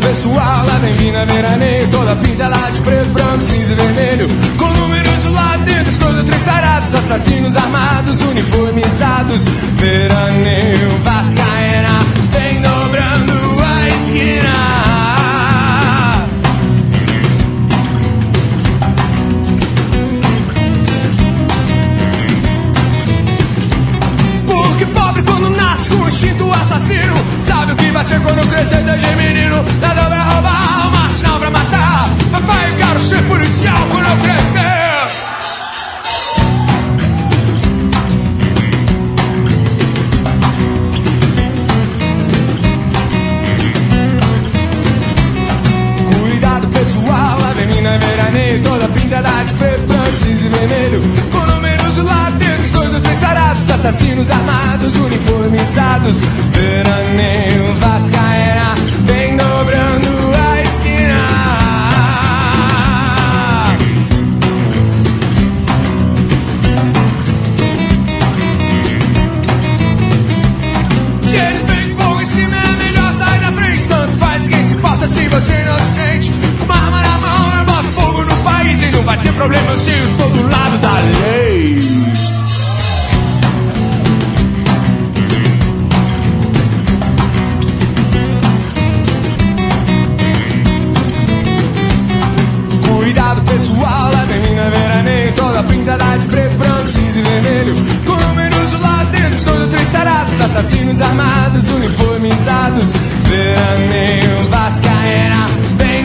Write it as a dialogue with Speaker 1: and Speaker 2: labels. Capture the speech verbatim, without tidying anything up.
Speaker 1: pessoal, lá vem Vina Veraneio, toda pinta lá de preto, branco, cinza e vermelho, com números lá dentro, todos três tarados, assassinos armados, uniformizados. Veraneio vascaína, vem dobrando a esquina. Porque pobre quando nasce com o instinto assassino, sabe o que vai ser quando crescer desde menino. Nada vai roubar, o marginal pra matar. Papai, eu quero ser policial quando eu crescer. Cuidado pessoal, a menina veraneio, toda pintada de preto, branco, cinza e vermelho, com números lá dentro, dois ou três tarados, assassinos armados, uniformizados. Veraneio vascaína, vem dobrando a esquina. Se eles vêm fogo em cima é melhor sair da frente. Tanto faz, quem se importa se você é inocente. Uma arma na mão, eu boto fogo no país e não vai ter problema se eu estou do lado da lei. Cuidado pessoal, a menina veraneio, toda pintada de preto, branco, cinza e vermelho, com números lá dentro, todos três tarados, assassinos armados, uniformizados. Veraneio vascaína, vem